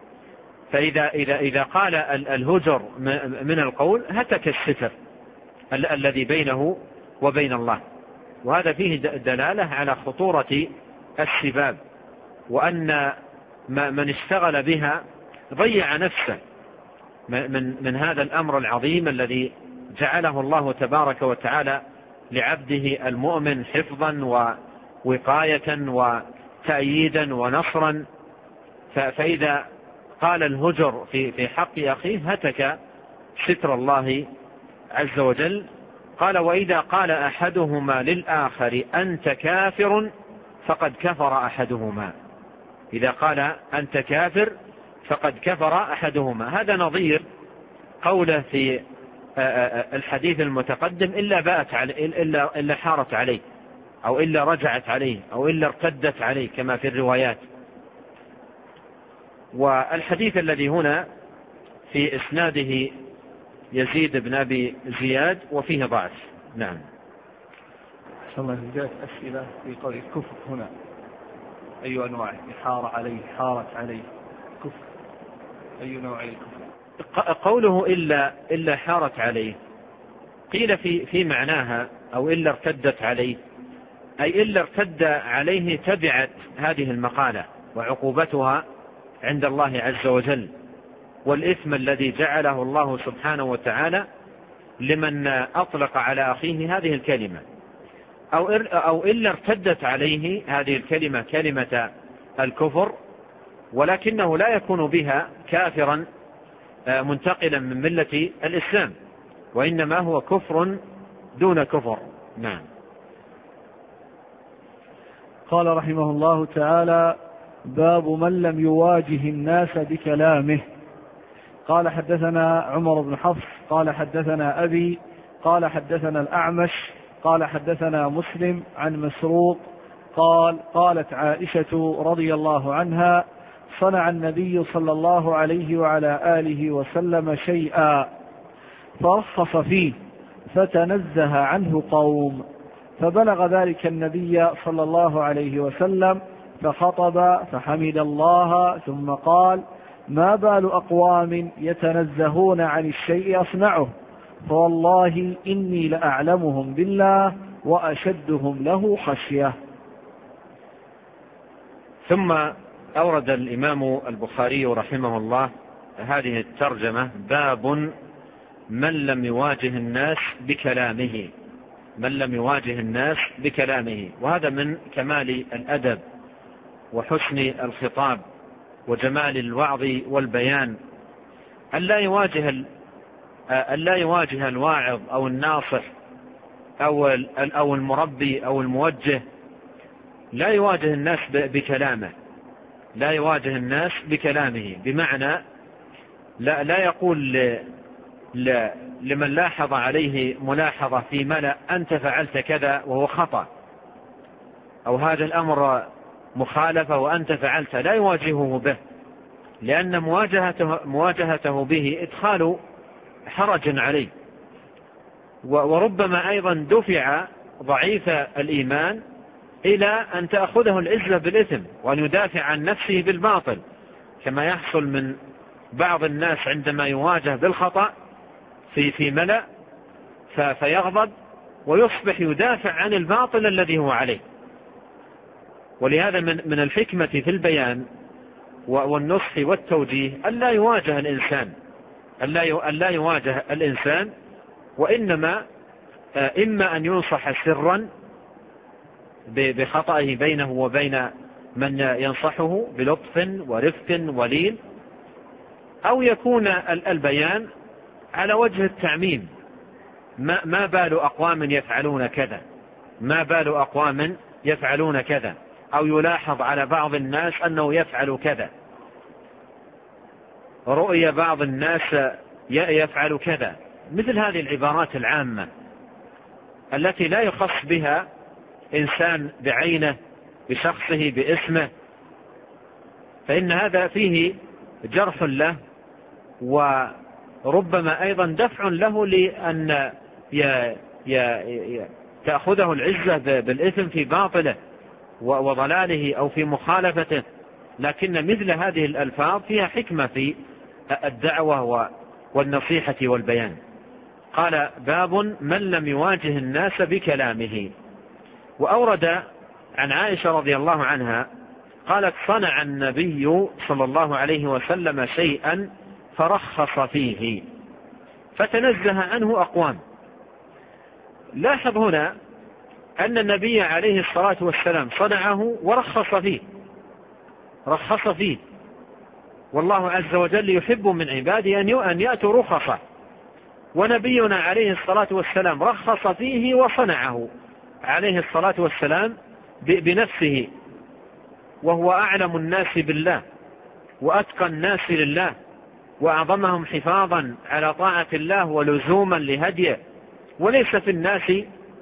فإذا قال الهجر من القول هتك الستر الذي بينه وبين الله. وهذا فيه دلالة على خطورة السباب، وأن من اشتغل بها ضيع نفسه من هذا الأمر العظيم الذي جعله الله تبارك وتعالى لعبده المؤمن حفظا ووقاية وتأييدا ونصرا. فإذا قال الهجر في حق أخيه هتك ستر الله عز وجل. قال: وإذا قال أحدهما للآخر أنت كافر فقد كفر أحدهما. إذا قال أنت كافر فقد كفر أحدهما. هذا نظير قوله في الحديث المتقدم: إلا حارت عليه، أو إلا رجعت عليه، أو إلا ارتدت عليه، كما في الروايات. والحديث الذي هنا في إسناده يزيد بن أبي زياد وفيه ضعف. نعم. الله جاءت أسئلة في قول الكفر هنا أي أنواع؟ حار عليه، حارت عليه، كفر أي نوع الكفر؟ قوله إلا حارت عليه قيل في معناها أو إلا ارتدت عليه، أي إلا ارتد عليه تبعت هذه المقالة وعقوبتها عند الله عز وجل، والإثم الذي جعله الله سبحانه وتعالى لمن أطلق على أخيه هذه الكلمة، أو إلا ارتدت عليه هذه الكلمة كلمة الكفر، ولكنه لا يكون بها كافرا منتقلا من ملة الإسلام، وإنما هو كفر دون كفر. نعم. قال رحمه الله تعالى: باب من لم يواجه الناس بكلامه. قال: حدثنا عمر بن حفص قال حدثنا أبي قال حدثنا الأعمش قال حدثنا مسلم عن مسروق قالت عائشة رضي الله عنها: صنع النبي صلى الله عليه وعلى آله وسلم شيئا فرخص فيه فتنزه عنه قوم، فبلغ ذلك النبي صلى الله عليه وسلم فخطب فحمد الله ثم قال: ما بال أقوام يتنزهون عن الشيء أصنعه، فوالله إني لأعلمهم بالله وأشدهم له خشية. ثم أورد الإمام البخاري رحمه الله هذه الترجمة: باب من لم يواجه الناس بكلامه، من لم يواجه الناس بكلامه. وهذا من كمال الأدب وحسن الخطاب وجمال الوعظ والبيان، ألا يواجه الواعظ أو الناصح أو المربي أو الموجه، لا يواجه الناس بكلامه، لا يواجه الناس بكلامه، بمعنى لا يقول لمن لاحظ عليه ملاحظة في ملأ: أنت فعلت كذا وهو خطأ، أو هذا الأمر مخالفة وأنت فعلت، لا يواجهه به، لأن مواجهته به إدخال حرج عليه، وربما أيضا دفع ضعيف الإيمان إلى أن تأخذه العزة بالإثم وأن يدافع عن نفسه بالباطل، كما يحصل من بعض الناس عندما يواجه بالخطأ في ملأ فيغضب ويصبح يدافع عن الباطل الذي هو عليه. ولهذا من الحكمة في البيان والنصح والتوجيه ألا يواجه الإنسان، ألا يواجه الإنسان، وإنما إما أن ينصح سرا بخطئه بينه وبين من ينصحه بلطف ورفق ولين، أو يكون البيان على وجه التعميم: ما بال أقوام يفعلون كذا، ما بال أقوام يفعلون كذا، أو يلاحظ على بعض الناس أنه يفعل كذا، رؤية بعض الناس يفعل كذا، مثل هذه العبارات العامة التي لا يخص بها إنسان بعينه بشخصه باسمه، فإن هذا فيه جرح له، وربما أيضا دفع له لأن تأخذه العزة بالإثم في باطله وضلاله أو في مخالفته. لكن مثل هذه الألفاظ فيها حكمة في الدعوة والنصيحة والبيان. قال: باب من لم يواجه الناس بكلامه. وأورد عن عائشة رضي الله عنها قالت: صنع النبي صلى الله عليه وسلم شيئا فرخص فيه فتنزه عنه أقوام. لاحظ هنا أن النبي عليه الصلاة والسلام صنعه ورخص فيه، رخص فيه، والله عز وجل يحب من عباده أن يأتوا رخصة، ونبينا عليه الصلاة والسلام رخص فيه وصنعه عليه الصلاة والسلام بنفسه، وهو أعلم الناس بالله وأتقى الناس لله وأعظمهم حفاظا على طاعة الله ولزوما لهديه. وليس في الناس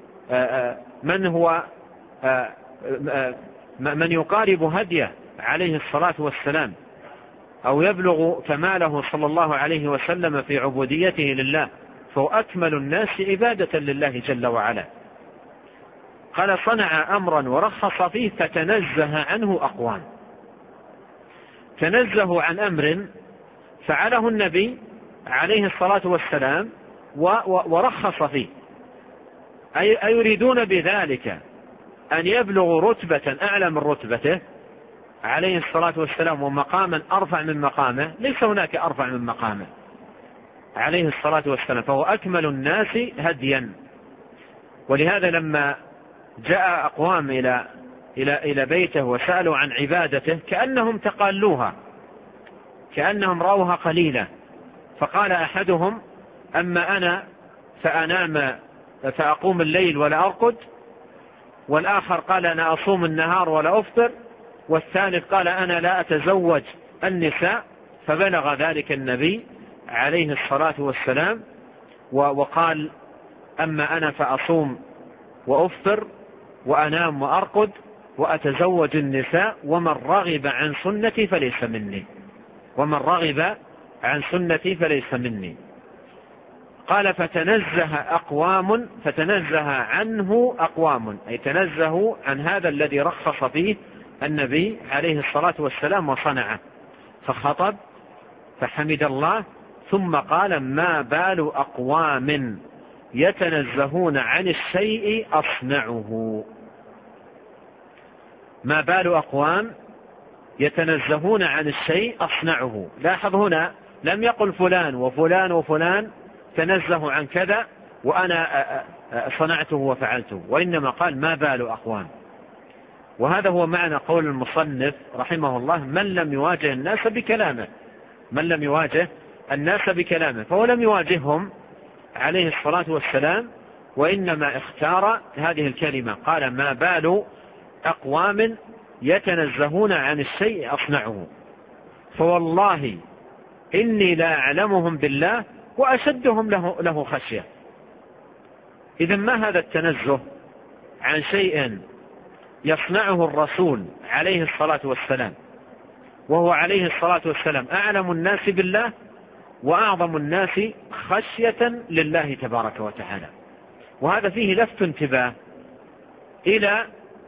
من يقارب هديه عليه الصلاة والسلام أو يبلغ كماله صلى الله عليه وسلم في عبوديته لله، فهو أكمل الناس عبادة لله جل وعلا. قال: صنع أمرا ورخص فيه فتنزه عنه أقوام. تنزه عن أمر فعله النبي عليه الصلاة والسلام ورخص فيه، أي يريدون بذلك أن يبلغوا رتبة أعلى من رتبته عليه الصلاة والسلام ومقاما أرفع من مقامه. ليس هناك أرفع من مقامه عليه الصلاة والسلام، فهو أكمل الناس هديا. ولهذا لما جاء أقوام إلى بيته وسألوا عن عبادته كأنهم تقالوها، كأنهم رأوها قليلة، فقال أحدهم: أما أنا فأنام فأقوم الليل ولا أرقد، والآخر قال: أنا أصوم النهار ولا أفطر، والثالث قال: أنا لا أتزوج النساء. فبلغ ذلك النبي عليه الصلاة والسلام وقال: أما أنا فأصوم وأفطر وأنام وأرقد، وأتزوج النساء ومن رغب عن سنتي فليس مني. ومن رغب عن سنتي فليس مني. قال فتنزه عنه أقوام، أي تنزهوا عن هذا الذي رخص فيه النبي عليه الصلاة والسلام وصنعه، فخطب فحمد الله ثم قال: ما بال أقوام يتنزهون عن الشيء أصنعه. ما بال أقوام يتنزهون عن الشيء أصنعه. لاحظ هنا لم يقل فلان وفلان وفلان تنزهوا عن كذا وأنا صنعته وفعلته، وإنما قال: ما بال أقوام. وهذا هو معنى قول المصنف رحمه الله: من لم يواجه الناس بكلامه. من لم يواجه الناس بكلامه، فهو لم يواجههم عليه الصلاة والسلام، وإنما اختار هذه الكلمة. قال: ما بال أقوام يتنزهون عن الشيء أصنعه، فوالله إني لا أعلمهم بالله وأشدهم له خشية. إذن ما هذا التنزه عن شيء يصنعه الرسول عليه الصلاة والسلام، وهو عليه الصلاة والسلام أعلم الناس بالله وأعظم الناس خشية لله تبارك وتعالى. وهذا فيه لفت انتباه إلى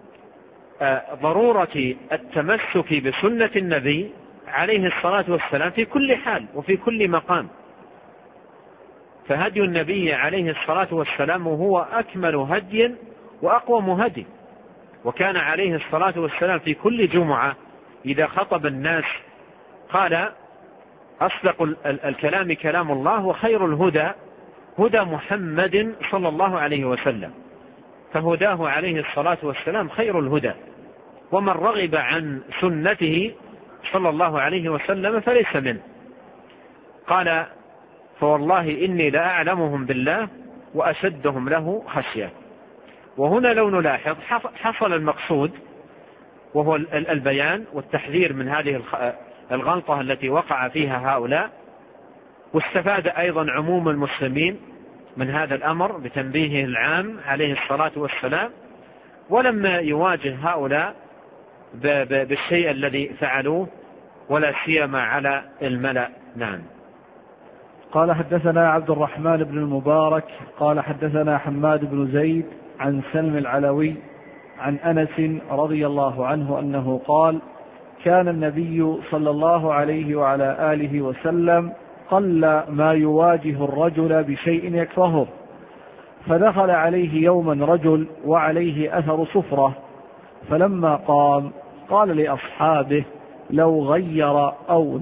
ضرورة التمسك بسنة النبي عليه الصلاة والسلام في كل حال وفي كل مقام. فهدي النبي عليه الصلاة والسلام هو أكمل هدي وأقوم هدي. وكان عليه الصلاة والسلام في كل جمعة إذا خطب الناس قال: أصدق الكلام كلام الله وخير الهدى هدى محمد صلى الله عليه وسلم. فهداه عليه الصلاة والسلام خير الهدى، ومن رغب عن سنته صلى الله عليه وسلم فليس منه. قال: فوالله إني لأعلمهم بالله وأشدهم له خشية. وهنا لو نلاحظ حصل المقصود، وهو البيان والتحذير من هذه الغلطة التي وقع فيها هؤلاء، واستفاد أيضا عموم المسلمين من هذا الأمر بتنبيهه العام عليه الصلاة والسلام، ولما يواجه هؤلاء بالشيء الذي فعلوه ولا سيما على الملأ. نعم. قال: حدثنا عبد الرحمن بن المبارك قال: حدثنا حماد بن زيد عن سلم العلوي عن أنس رضي الله عنه أنه قال: كان النبي صلى الله عليه وعلى آله وسلم قل ما يواجه الرجل بشيء يكرهه، فدخل عليه يوما رجل وعليه أثر صفرة، فلما قام قال لأصحابه: لو غير أو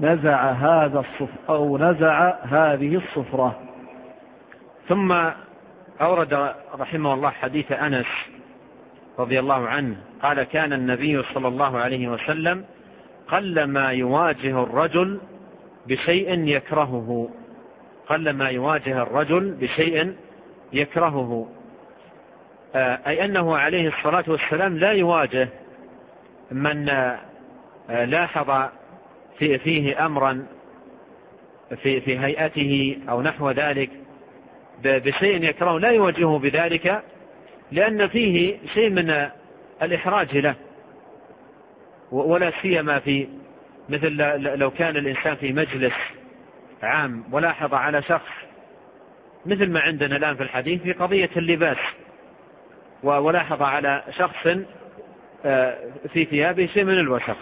نزع هذه الصفرة. ثم أورد رحمه الله حديث أنس رضي الله عنه قال: كان النبي صلى الله عليه وسلم قل ما يواجه الرجل بشيء يكرهه. قل ما يواجه الرجل بشيء يكرهه، أي أنه عليه الصلاة والسلام لا يواجه من لاحظ فيه أمرا في هيئته أو نحو ذلك بشيء يكرهه، لا يواجهه بذلك، لأن فيه شيء من الإحراج له، ولا سيما في مثل لو كان الإنسان في مجلس عام ولاحظ على شخص، مثل ما عندنا الآن في الحديث في قضية اللباس، ولاحظ على شخص في ثيابه شيء من الوسخ.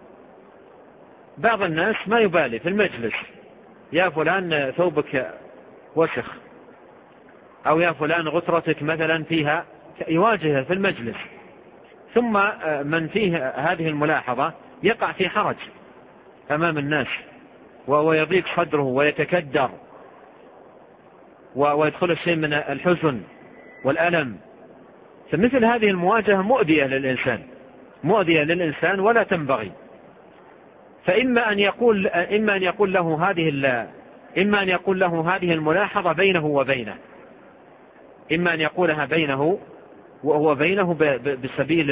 بعض الناس ما يبالي في المجلس: يا فلان ثوبك وسخ، أو يا فلان غترتك مثلا فيها، يواجهه في المجلس. ثم من فيه هذه الملاحظة يقع في حرج أمام الناس، ويضيق صدره ويتكدر، ويدخل الشيء من الحزن والألم. فمثل هذه المواجهة مؤذية للإنسان ولا تنبغي. فإما أن يقول له هذه الملاحظة بينه وبينه، إما أن يقولها بينه وبينه بسبيل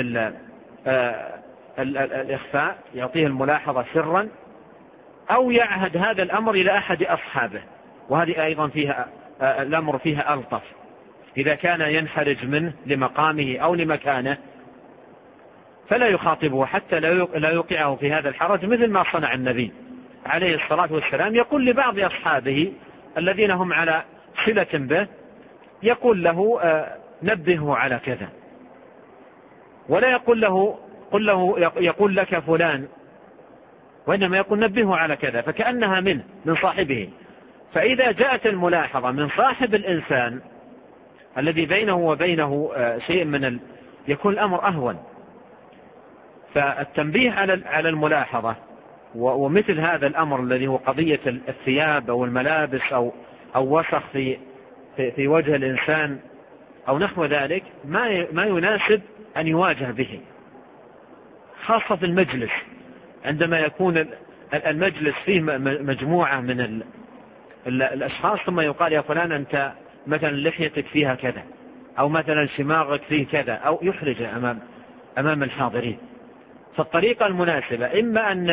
الإخفاء، يعطيه الملاحظة سرا، أو يعهد هذا الأمر إلى أحد أصحابه، وهذه أيضا فيها الأمر فيها ألطف. إذا كان ينحرج منه لمقامه أو لمكانه، فلا يخاطبه حتى لا يوقعه في هذا الحرج، مثل ما صنع النبي عليه الصلاة والسلام. يقول لبعض أصحابه الذين هم على صلة به، يقول له نبهه على كذا، ولا يقول لك فلان، وإنما يقول نبهه على كذا، فكأنها من صاحبه. فإذا جاءت الملاحظة من صاحب الإنسان الذي بينه وبينه شيء يكون الأمر أهون. فالتنبيه على الملاحظة ومثل هذا الأمر الذي هو قضية الثياب أو الملابس أو وسخ في وجه الإنسان أو نحو ذلك، ما يناسب أن يواجه به، خاصة في المجلس، عندما يكون المجلس فيه مجموعة من الأشخاص، ثم يقال يا فلان أنت مثلا لحيتك فيها كذا، أو مثلا شماغك فيه كذا، أو يحرج أمام الحاضرين. فالطريقة المناسبة إما أن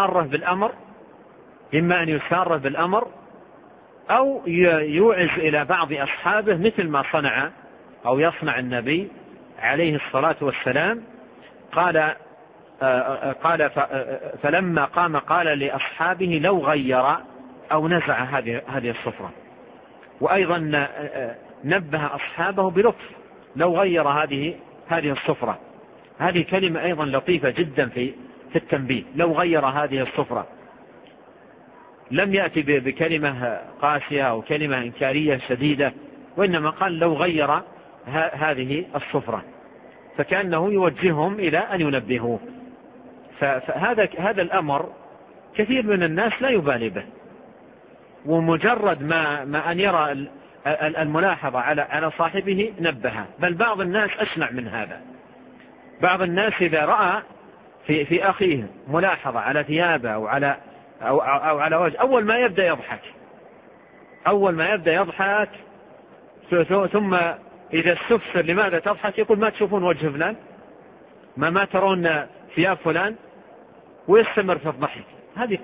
يساره بالأمر أو يوعز إلى بعض أصحابه مثل ما صنع أو يصنع النبي عليه الصلاة والسلام. قال فلما قام قال لأصحابه لو غير أو نزع هذه الصفرة. وأيضا نبه أصحابه بلطف، لو غير هذه الصفرة. هذه كلمة أيضا لطيفة جدا في التنبيه، لو غير هذه الصفرة. لم يأتي بكلمة قاسية أو كلمة إنكارية شديدة، وإنما قال لو غير هذه الصفرة، فكأنه يوجههم إلى أن ينبهوه. فهذا الأمر كثير من الناس لا يبالي به، ومجرد ما أن يرى الملاحظة على صاحبه نبهه. بل بعض الناس أشنع من هذا، بعض الناس إذا رأى في أخيه ملاحظة على ثيابه أو على وجه، أول ما يبدأ يضحك ثم إذا استفسر لماذا تضحك يقول ما تشوفون وجه فلان، ما ترون ثياب فلان، ويستمر في الضحك. هذه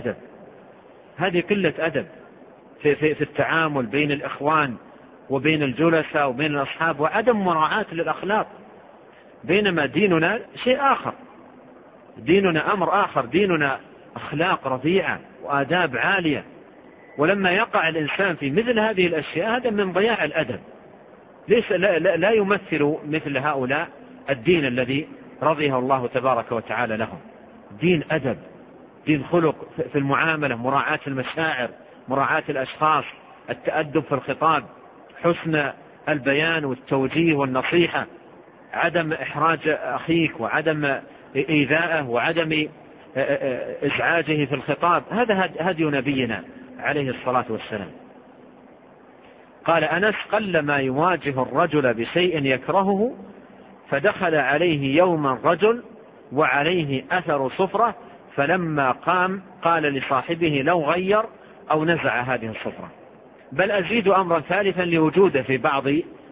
قلة أدب في التعامل بين الإخوان وبين الجلساء وبين الأصحاب، وعدم مراعاة للأخلاق. بينما ديننا شيء آخر، ديننا أمر آخر، ديننا أخلاق رفيعة وآداب عالية. ولما يقع الإنسان في مثل هذه الأشياء هذا من ضياع الأدب، لا يمثل مثل هؤلاء الدين الذي رضيه الله تبارك وتعالى لهم. دين أدب، دين خلق في المعاملة، مراعاة المشاعر، مراعاة الأشخاص، التأدب في الخطاب، حسن البيان والتوجيه والنصيحة، عدم إحراج أخيك وعدم إيذائه وعدم إزعاجه في الخطاب. هذا هدي نبينا عليه الصلاة والسلام. قال أنس قل ما يواجه الرجل بشيء يكرهه، فدخل عليه يوما رجل وعليه أثر صفرة، فلما قام قال لصاحبه لو غير أو نزع هذه الصفرة. بل أزيد أمرا ثالثا لوجوده في بعض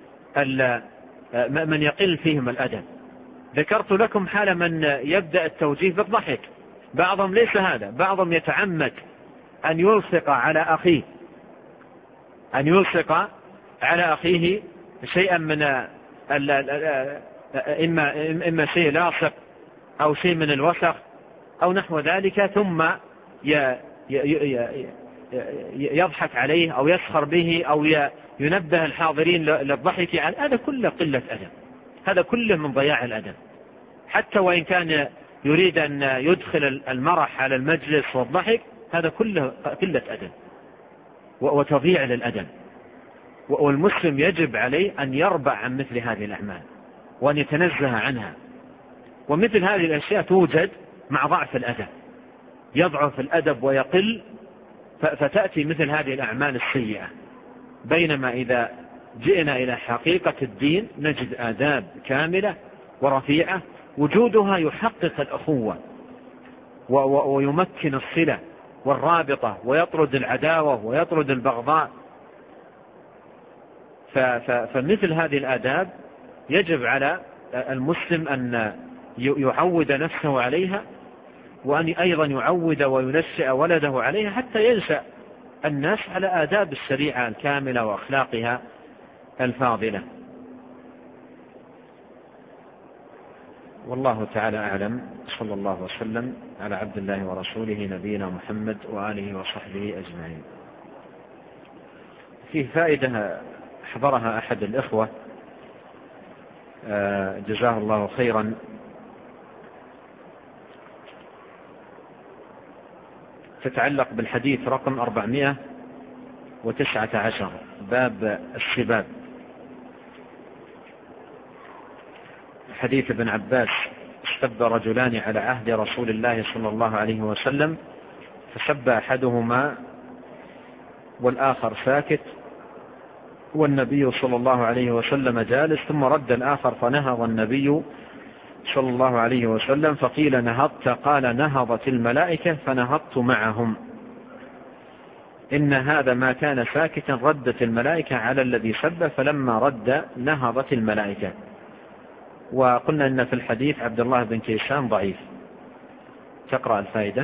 من يقل فيهم الأدب. ذكرت لكم حال من يبدأ التوجيه بالضحك، بعضهم ليس هذا، بعضهم يتعمد أن يلصق على أخيه شيئا من إما شيء لاصق أو شيء من الوسخ أو نحو ذلك، ثم يضحك عليه أو يسخر به أو ينبه الحاضرين للضحك. هذا كله قلة أدب، هذا كله من ضياع الأدب. حتى وإن كان يريد أن يدخل المرح على المجلس والضحك، هذا كله قلة أدب وتضييع للأدب. والمسلم يجب عليه أن يربع عن مثل هذه الأعمال وأن يتنزه عنها. ومثل هذه الأشياء توجد مع ضعف الأدب، يضعف الأدب ويقل، فتأتي مثل هذه الأعمال السيئة. بينما إذا جئنا إلى حقيقة الدين نجد آداب كاملة ورفيعة، وجودها يحقق الأخوة ويمكن الصلة والرابطة ويطرد العداوة ويطرد البغضاء. فمثل هذه الآداب يجب على المسلم أن يعود نفسه عليها، وأن أيضا يعود وينشئ ولده عليها، حتى ينشأ الناس على آداب الشريعة الكاملة وأخلاقها الفاضلة. والله تعالى أعلم. صلى الله وسلم على عبد الله ورسوله نبينا محمد وآله وصحبه أجمعين. فيه فائدة حضرها أحد الإخوة جزاه الله خيرا، تتعلق بالحديث رقم 419 باب السباب، حديث ابن عباس: سب رجلان على عهد رسول الله صلى الله عليه وسلم، فسب أحدهما والآخر ساكت، والنبي صلى الله عليه وسلم جالس، ثم رد الآخر فنهض النبي صلى الله عليه وسلم، فقيل: نهضت؟ قال: نهضت الملائكة فنهضت معهم. إن هذا ما كان ساكتا ردت الملائكة على الذي سب، فلما رد نهضت الملائكة. وقلنا إن في الحديث عبد الله بن كيسان ضعيف. تقرأ الفائدة.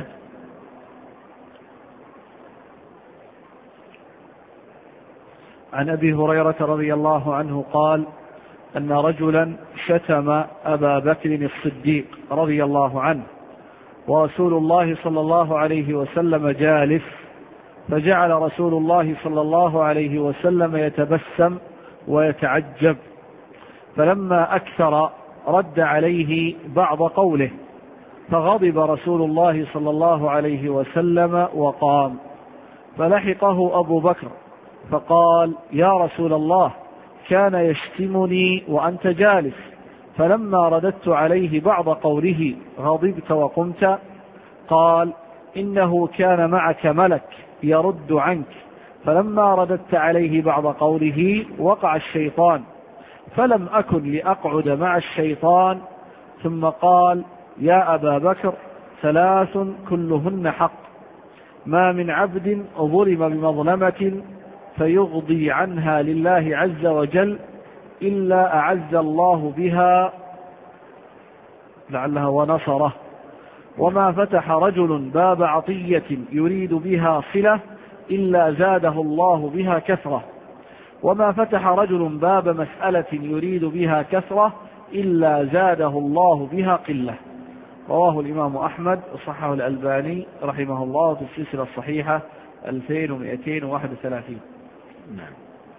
عن أبي هريرة رضي الله عنه قال أن رجلا شتم أبا بكر الصديق رضي الله عنه، ورسول الله صلى الله عليه وسلم جالس، فجعل رسول الله صلى الله عليه وسلم يتبسم ويتعجب، فلما أكثر رد عليه بعض قوله، فغضب رسول الله صلى الله عليه وسلم وقام، فلحقه أبو بكر فقال: يا رسول الله، كان يشتمني وأنت جالس، فلما رددت عليه بعض قوله غضبت وقمت؟ قال: إنه كان معك ملك يرد عنك، فلما رددت عليه بعض قوله وقع الشيطان، فلم أكن لأقعد مع الشيطان. ثم قال: يا أبا بكر، 3 كلهن حق: ما من عبد ظلم بمظلمة فيغضي عنها لله عز وجل إلا أعز الله بها لعلها ونصره، وما فتح رجل باب عطية يريد بها صلة إلا زاده الله بها كثرة، وما فتح رجل باب مسألة يريد بها كثرة إلا زاده الله بها قلة. رواه الإمام أحمد وصححه الألباني رحمه الله في السلسلة الصحيحة 2231. نعم.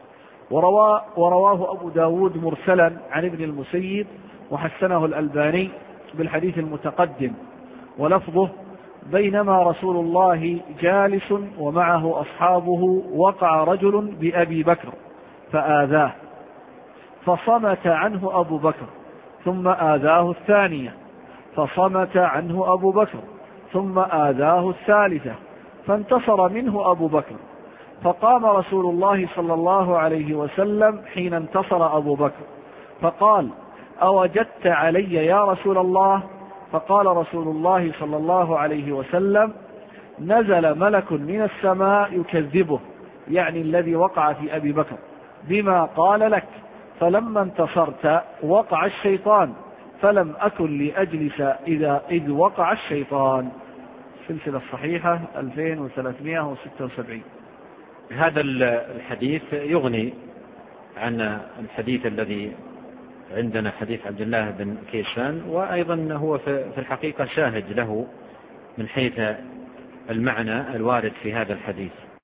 ورواه أبو داود مرسلا عن ابن المسيب وحسنه الألباني بالحديث المتقدم، ولفظه: بينما رسول الله جالس ومعه أصحابه وقع رجل بأبي بكر فآذاه، فصمت عنه أبو بكر، ثم آذاه الثانية، فصمت عنه أبو بكر، ثم آذاه الثالثة، فانتصر منه أبو بكر، فقام رسول الله صلى الله عليه وسلم حين انتصر أبو بكر فقال: أوجدت علي يا رسول الله؟ فقال رسول الله صلى الله عليه وسلم: نزل ملك من السماء يكذبه، يعني الذي وقع في أبي بكر، بما قال لك، فلما انتصرت وقع الشيطان، فلم أكن لأجلس إذ وقع الشيطان. سلسلة الصحيحة 2376. هذا الحديث يغني عن الحديث الذي عندنا، حديث عبد الله بن كيسان، وأيضا هو في الحقيقة شاهد له من حيث المعنى الوارد في هذا الحديث.